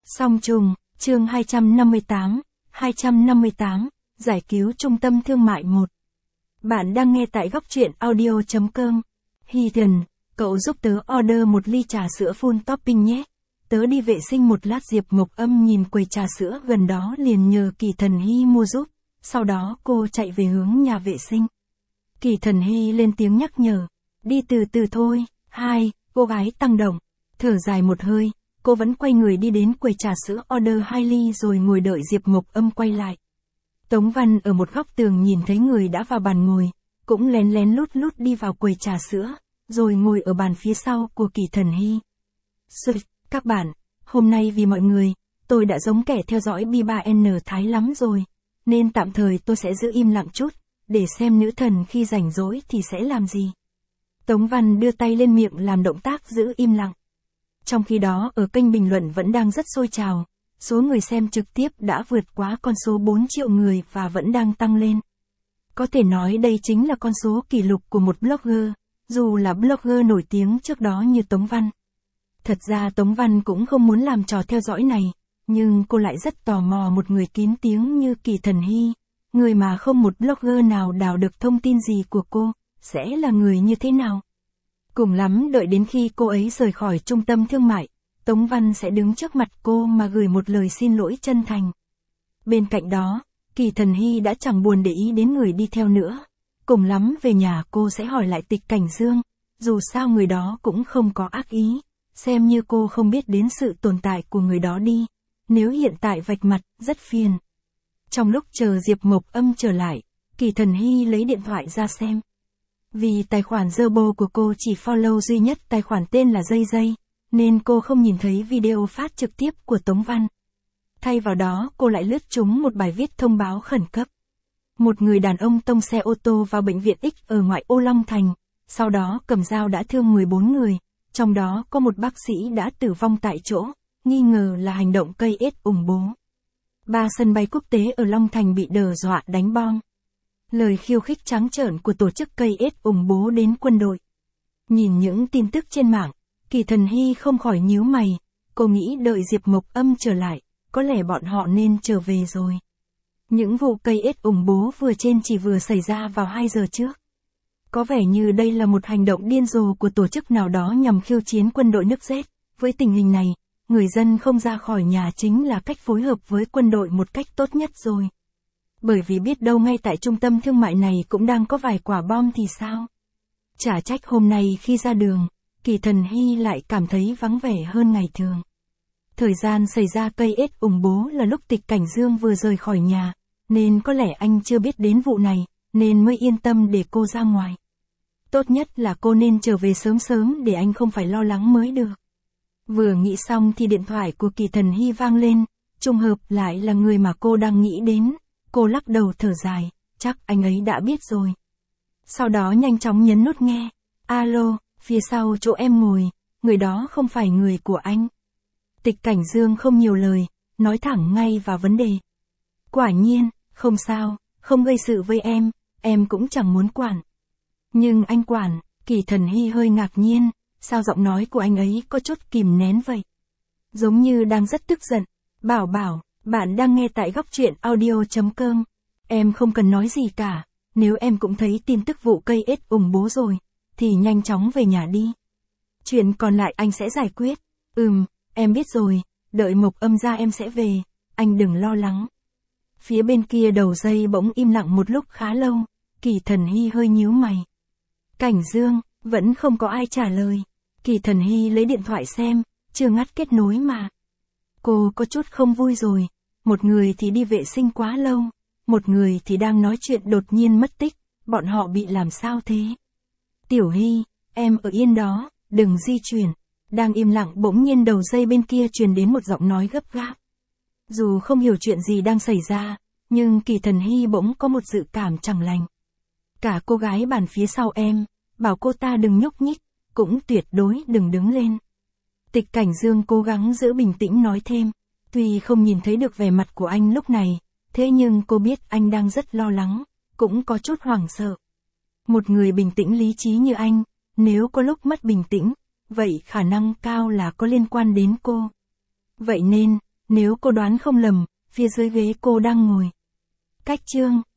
Song trùng, chương 258, giải cứu trung tâm thương mại 1. Bạn đang nghe tại góc truyện audio.com. Heathen, cậu giúp tớ order một ly trà sữa full topping nhé. Tớ đi vệ sinh một lát. Diệp Mộc Âm nhìn quầy trà sữa gần đó liền nhờ Kỳ Thần Hy mua giúp, sau đó cô chạy về hướng nhà vệ sinh. Kỳ Thần Hy lên tiếng nhắc nhở, đi từ từ thôi. Cô gái tăng động, thở dài một hơi, cô vẫn quay người đi đến quầy trà sữa order 2 ly rồi ngồi đợi Diệp Mộc Âm quay lại. Tống Văn ở một góc tường nhìn thấy người đã vào bàn ngồi, cũng lén lén lút lút đi vào quầy trà sữa, rồi ngồi ở bàn phía sau của Kỳ Thần Hy. Các bạn, hôm nay vì mọi người, tôi đã giống kẻ theo dõi B3N Thái lắm rồi, nên tạm thời tôi sẽ giữ im lặng chút, để xem nữ thần khi rảnh rỗi thì sẽ làm gì. Tống Văn đưa tay lên miệng làm động tác giữ im lặng. Trong khi đó ở kênh bình luận vẫn đang rất sôi trào, số người xem trực tiếp đã vượt quá con số 4 triệu người và vẫn đang tăng lên. Có thể nói đây chính là con số kỷ lục của một blogger, dù là blogger nổi tiếng trước đó như Tống Văn. Thật ra Tống Văn cũng không muốn làm trò theo dõi này, nhưng cô lại rất tò mò một người kín tiếng như Kỳ Thần Hy, người mà không một blogger nào đào được thông tin gì của cô, sẽ là người như thế nào. Cùng lắm đợi đến khi cô ấy rời khỏi trung tâm thương mại, Tống Văn sẽ đứng trước mặt cô mà gửi một lời xin lỗi chân thành. Bên cạnh đó, Kỳ Thần Hy đã chẳng buồn để ý đến người đi theo nữa. Cùng lắm về nhà cô sẽ hỏi lại Tịch Cảnh Dương, dù sao người đó cũng không có ác ý, xem như cô không biết đến sự tồn tại của người đó đi, nếu hiện tại vạch mặt, rất phiền. Trong lúc chờ Diệp Mộc Âm trở lại, Kỳ Thần Hy lấy điện thoại ra xem. Vì tài khoản Weibo của cô chỉ follow duy nhất tài khoản tên là Dây, nên cô không nhìn thấy video phát trực tiếp của Tống Văn. Thay vào đó cô lại lướt trúng một bài viết thông báo khẩn cấp. Một người đàn ông tông xe ô tô vào bệnh viện X ở ngoại ô Long Thành, sau đó cầm dao đã thương 14 người, trong đó có một bác sĩ đã tử vong tại chỗ, nghi ngờ là hành động gây ủng bố. 3 sân bay quốc tế ở Long Thành bị đe dọa đánh bom. Lời khiêu khích trắng trợn của tổ chức gây ủng bố đến quân đội. Nhìn những tin tức trên mạng, Kỳ Thần Hy không khỏi nhíu mày, cô nghĩ đợi Diệp Mộc Âm trở lại, có lẽ bọn họ nên trở về rồi. Những vụ gây ủng bố vừa trên chỉ vừa xảy ra vào 2 giờ trước. Có vẻ như đây là một hành động điên rồ của tổ chức nào đó nhằm khiêu chiến quân đội nước Z. Với tình hình này, người dân không ra khỏi nhà chính là cách phối hợp với quân đội một cách tốt nhất rồi. Bởi vì biết đâu ngay tại trung tâm thương mại này cũng đang có vài quả bom thì sao? Chả trách hôm nay khi ra đường, Kỳ Thần Hy lại cảm thấy vắng vẻ hơn ngày thường. Thời gian xảy ra gây ủng bố là lúc Tịch Cảnh Dương vừa rời khỏi nhà, nên có lẽ anh chưa biết đến vụ này, nên mới yên tâm để cô ra ngoài. Tốt nhất là cô nên trở về sớm sớm để anh không phải lo lắng mới được. Vừa nghĩ xong thì điện thoại của Kỳ Thần Hy vang lên, trùng hợp lại là người mà cô đang nghĩ đến. Cô lắc đầu thở dài, chắc anh ấy đã biết rồi. Sau đó nhanh chóng nhấn nút nghe. Alo, phía sau chỗ em ngồi, người đó không phải người của anh. Tịch Cảnh Dương không nhiều lời, nói thẳng ngay vào vấn đề. Quả nhiên, không sao, không gây sự với em cũng chẳng muốn quản. Nhưng anh quản, Kỳ Thần Hy hơi ngạc nhiên, sao giọng nói của anh ấy có chút kìm nén vậy? Giống như đang rất tức giận. Bảo, bạn đang nghe tại góc truyện audio.com. Em không cần nói gì cả, nếu em cũng thấy tin tức vụ gây ủng bố rồi, thì nhanh chóng về nhà đi. Chuyện còn lại anh sẽ giải quyết. Em biết rồi, đợi Mộc Âm ra em sẽ về, anh đừng lo lắng. Phía bên kia đầu dây bỗng im lặng một lúc khá lâu, Kỳ Thần Hy hơi nhíu mày. Cảnh Dương, vẫn không có ai trả lời. Kỳ Thần Hy lấy điện thoại xem, chưa ngắt kết nối mà. Cô có chút không vui rồi, một người thì đi vệ sinh quá lâu, một người thì đang nói chuyện đột nhiên mất tích, bọn họ bị làm sao thế? Tiểu Hy, em ở yên đó, đừng di chuyển. Đang im lặng bỗng nhiên đầu dây bên kia truyền đến một giọng nói gấp gáp. Dù không hiểu chuyện gì đang xảy ra, nhưng Kỳ Thần Hy bỗng có một dự cảm chẳng lành. Cả cô gái bàn phía sau em, bảo cô ta đừng nhúc nhích, cũng tuyệt đối đừng đứng lên. Tịch Cảnh Dương cố gắng giữ bình tĩnh nói thêm, tuy không nhìn thấy được vẻ mặt của anh lúc này, thế nhưng cô biết anh đang rất lo lắng, cũng có chút hoảng sợ. Một người bình tĩnh lý trí như anh, nếu có lúc mất bình tĩnh, vậy khả năng cao là có liên quan đến cô. Vậy nên, Nếu cô đoán không lầm, phía dưới ghế cô đang ngồi. Cách chương.